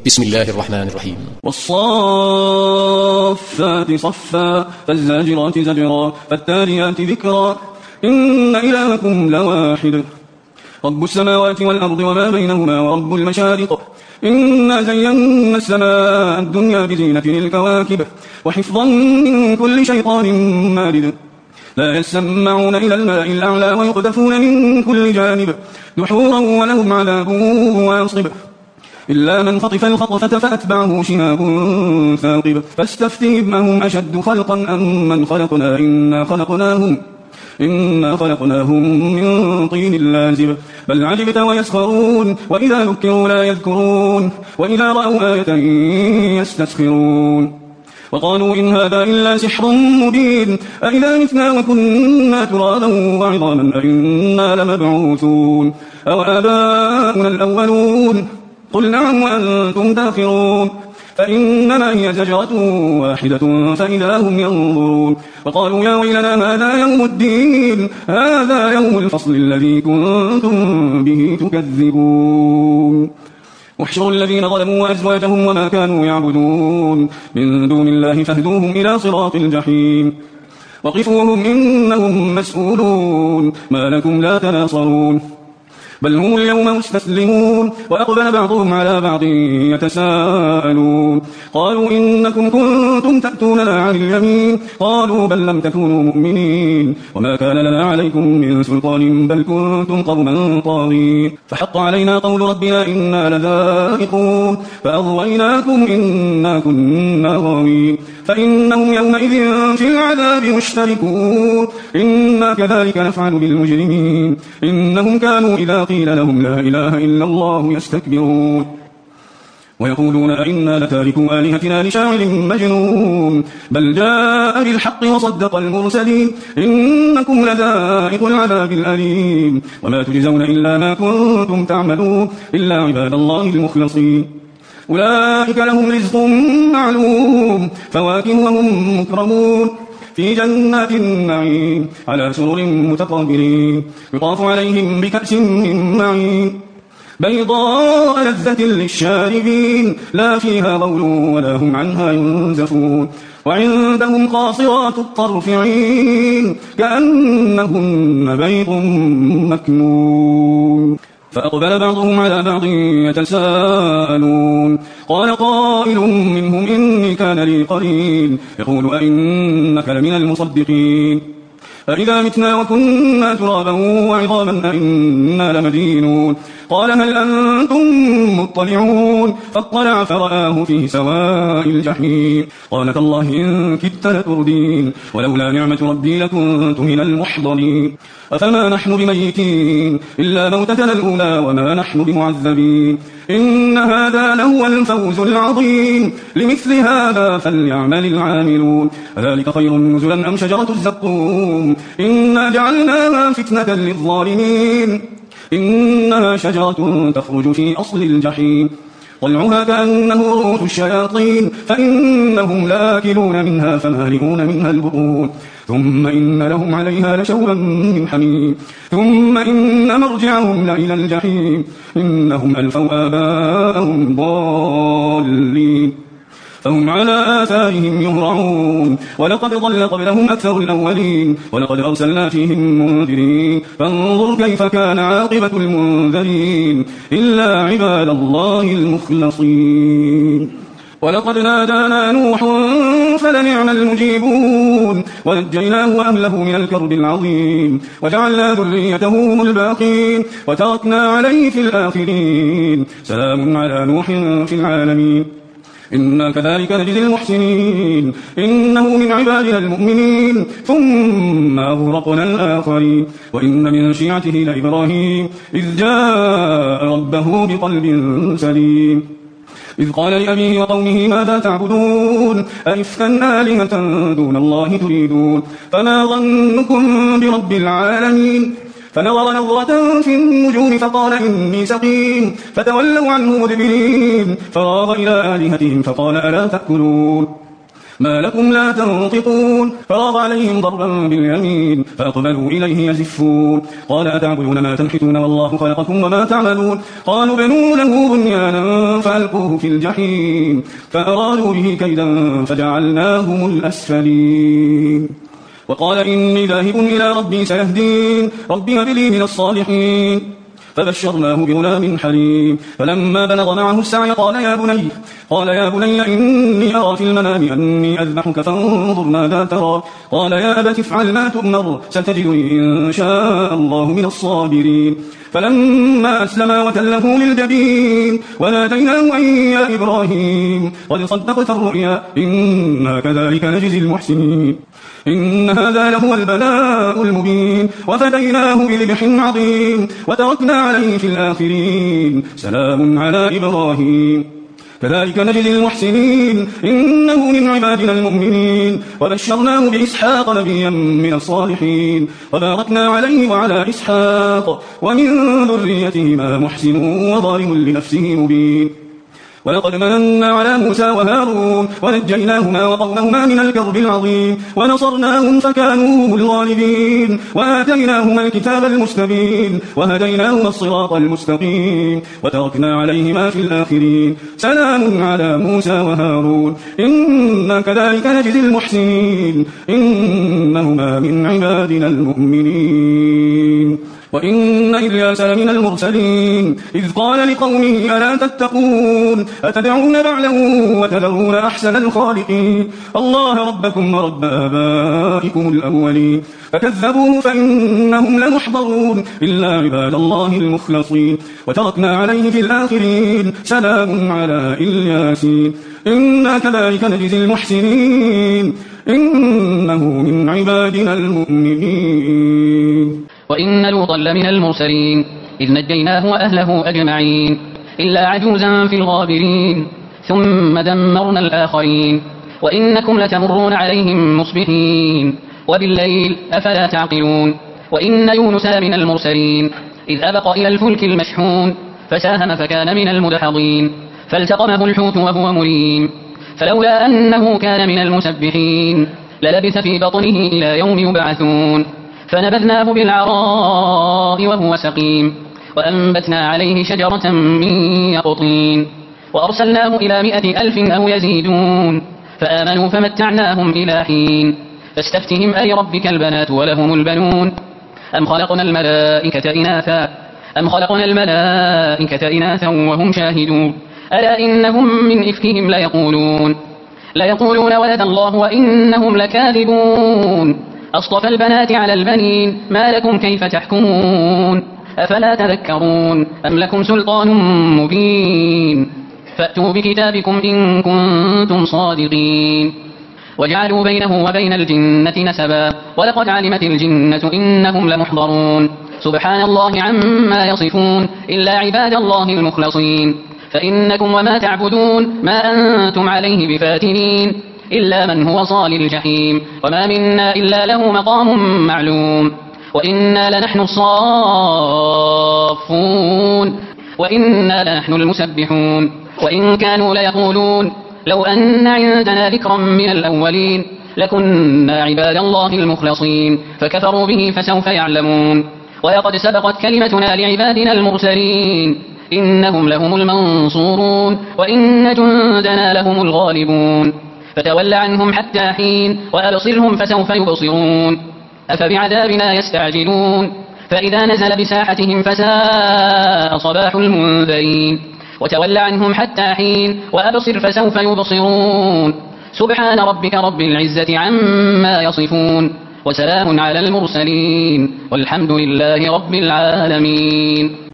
بسم الله الرحمن الرحيم. والصافات صفا فالزاجرات زجرا فالتاليات ذكرا إن إلهكم لواحد رب السماوات والأرض وما بينهما ورب المشارق إنا زينا السماء الدنيا بزينة الكواكب وحفظا من كل شيطان مارد لا يسمعون إلى الماء الأعلى ويقذفون من كل جانب دحورا ولهم عذاب واصب إلا من خطف الخطفة فأتبعه شهاب ثاقب فاستفتهم أهم أشد خلقا أم من خلقنا إنا خلقناهم من طين لازب بل عجبت ويسخرون وإذا ذكروا لا يذكرون وإذا رأوا آية يستسخرون وقالوا إن هذا إلا سحر مبين أئذا متنا وكنا ترابا وعظاما أئنا لمبعوثون أو آباؤنا الأولون قل نعم وأنتم داخرون فإنما هي زجرة واحدة فإذا هم ينظرون وقالوا يا ويلنا هذا يوم الدين هذا يوم الفصل الذي كنتم به تكذبون واحشروا الذين ظلموا وأزواجهم وما كانوا يعبدون من دون الله فاهدوهم إلى صراط الجحيم وقفوهم إنهم مسؤولون ما لكم لا تناصرون بل هم اليوم مستسلمون وأقبل بعضهم على بعض يتساءلون قالوا إنكم كنتم تأتوننا عن اليمين قالوا بل لم تكونوا مؤمنين وما كان لنا عليكم من سلطان بل كنتم قوما طاغين فحق علينا قول ربنا إنا لذائقون فأغويناكم إنا كنا غاوين فإنهم يومئذ في العذاب مشتركون إنا كذلك نفعل بالمجرمين إنهم كانوا إذا قيل لهم لا إله إلا الله يستكبرون ويقولون أئنا لتاركوا آلهتنا لشاعر مجنون بل جاء بالحق وصدق المرسلين إنكم لذائق العذاب الأليم وما تجزون إلا ما كنتم تعملون إلا عباد الله المخلصين أولئك لهم رزق معلوم فواكه وهم مكرمون في جنات النعيم على سرر متقابلين يطاف عليهم بكأس من معين بيضاء لذة للشاربين لا فيها غول ولا هم عنها ينزفون وعندهم قاصرات الطرف عين كأنهن بيض مكنون فأقبل بعضهم على بعض يتساءلون قال قائل منهم إني كان لي قرين يقول أئنك لمن المصدقين أئذا متنا وكنا ترابا وعظاما أئنا لمدينون قال هل أنتم مطلعون فاطلع فرآه في سواء الجحيم قال تالله إن كدت لتردين ولولا نعمة ربي لكنت من المحضرين أفما نحن بميتين إلا موتتنا الأولى وما نحن بمعذبين إن هذا لهو الفوز العظيم لمثل هذا فليعمل العاملون أذلك خير نزلا أم شجرة الزقوم إنا جعلناها فتنة للظالمين إنها شجرة تخرج في أصل الجحيم طلعها كأنه رؤوس الشياطين فإنهم لاكلون منها فمالئون منها البطون ثم إن لهم عليها لشوبا من حميم ثم إن مرجعهم لإلى الجحيم إنهم ألفوا آباءهم ضالين فهم على آثارهم يهرعون ولقد ضل قبلهم أكثر الأولين ولقد أرسلنا فيهم منذرين فانظر كيف كان عاقبة المنذرين إلا عباد الله المخلصين ولقد نادانا نوح فلنعم المجيبون ونجيناه وأهله من الكرب العظيم وجعلنا ذريته هم الباقين وتركنا عليه في الآخرين سلام على نوح في العالمين إنا كذلك نجزي المحسنين إنه من عبادنا المؤمنين ثم أغرقنا الآخرين وإن من شيعته لإبراهيم إذ جاء ربه بقلب سليم إذ قال لأبيه وقومه ماذا تعبدون أئفكا آلهة دون الله تريدون فما ظنكم برب العالمين فنظر نظرة في النجوم فقال إني سقيم فتولوا عنه مدبرين فراغ إلى آلهتهم فقال ألا تأكلون ما لكم لا تنطقون فراغ عليهم ضربا باليمين فأقبلوا إليه يزفون قال أتعبدون ما تنحتون والله خلقكم وما تعملون قالوا بنوا له بنيانا فألقوه في الجحيم فأرادوا به كيدا فجعلناهم الأسفلين وقال إني ذاهب إلى ربي سيهدين ربي هب لي من الصالحين فبشرناه بغلام حليم فلما بلغ معه السعي قال يا بني إني أرى في المنام أني أذبحك فانظر ماذا ترى قال يا أبت افعل ما تؤمر ستجدني إن شاء الله من الصابرين فلما أسلما وتله للجبين وناديناه أن يا إبراهيم قد صدقت الرؤيا إنا كذلك نجزي المحسنين إن هذا لهو البلاء المبين وفديناه بذبح عظيم وتركنا عليه في الآخرين سلام على إبراهيم كذلك نجزي المحسنين إنه من عبادنا المؤمنين وبشرناه بإسحاق نبيا من الصالحين وباركنا عليه وعلى إسحاق ومن ذريتهما محسن وظالم لنفسه مبين ولقد مننا على موسى وهارون ونجيناهما وقومهما من الكرب العظيم ونصرناهم فكانوا هم الغالبين وآتيناهما الكتاب المستبين وهديناهما الصراط المستقيم وتركنا عليهما في الآخرين سلام على موسى وهارون إنا كذلك نجزي المحسنين إنهما من عبادنا المؤمنين وإن إلياس لمن المرسلين إذ قال لقومه ألا تتقون أتدعون بعلا وتذرون أحسن الخالقين الله ربكم ورب آبائكم الأولين فكذبوه فإنهم لمحضرون إلا عباد الله المخلصين وتركنا عليه في الآخرين سلام على إلياسين إنا كذلك نجزي المحسنين إنه من عبادنا المؤمنين وإن لوطا لمن المرسلين إذ نجيناه وأهله أجمعين إلا عجوزا في الغابرين ثم دمرنا الآخرين وإنكم لتمرون عليهم مصبحين وبالليل أفلا تعقلون وإن يونس لمن المرسلين إذ أبق إلى الفلك المشحون فساهم فكان من المدحضين فالتقمه الحوت وهو مليم فلولا أنه كان من المسبحين للبث في بطنه إلى يوم يبعثون فنبذناه بالعراء وهو سقيم وأنبتنا عليه شجرة من يقطين وأرسلناه إلى 100,000 أو يزيدون فآمنوا فمتعناهم إلى حين فاستفتهم ألربك البنات ولهم البنون أم خلقنا الملائكة إناثا وهم شاهدون ألا إنهم من إفكهم ليقولون ولد الله وإنهم لكاذبون أصطفى البنات على البنين ما لكم كيف تحكمون أفلا تذكرون أم لكم سلطان مبين فأتوا بكتابكم إن كنتم صادقين وجعلوا بينه وبين الجنة نسبا ولقد علمت الجنة إنهم لمحضرون سبحان الله عما يصفون إلا عباد الله المخلصين فإنكم وما تعبدون ما أنتم عليه بفاتنين إلا من هو صال الجحيم وما منا إلا له مقام معلوم وإنا لنحن الصافون وإنا لنحن المسبحون وإن كانوا ليقولون لو أن عندنا ذكرا من الأولين لكنا عباد الله المخلصين فكفروا به فسوف يعلمون ولقد سبقت كلمتنا لعبادنا المرسلين إنهم لهم المنصورون وإن جندنا لهم الغالبون فتول عنهم حتى حين وأبصرهم فسوف يبصرون أفبعذابنا يستعجلون فإذا نزل بساحتهم فساء صباح المنذرين وتول عنهم حتى حين وأبصر فسوف يبصرون سبحان ربك رب العزة عما يصفون وسلام على المرسلين والحمد لله رب العالمين.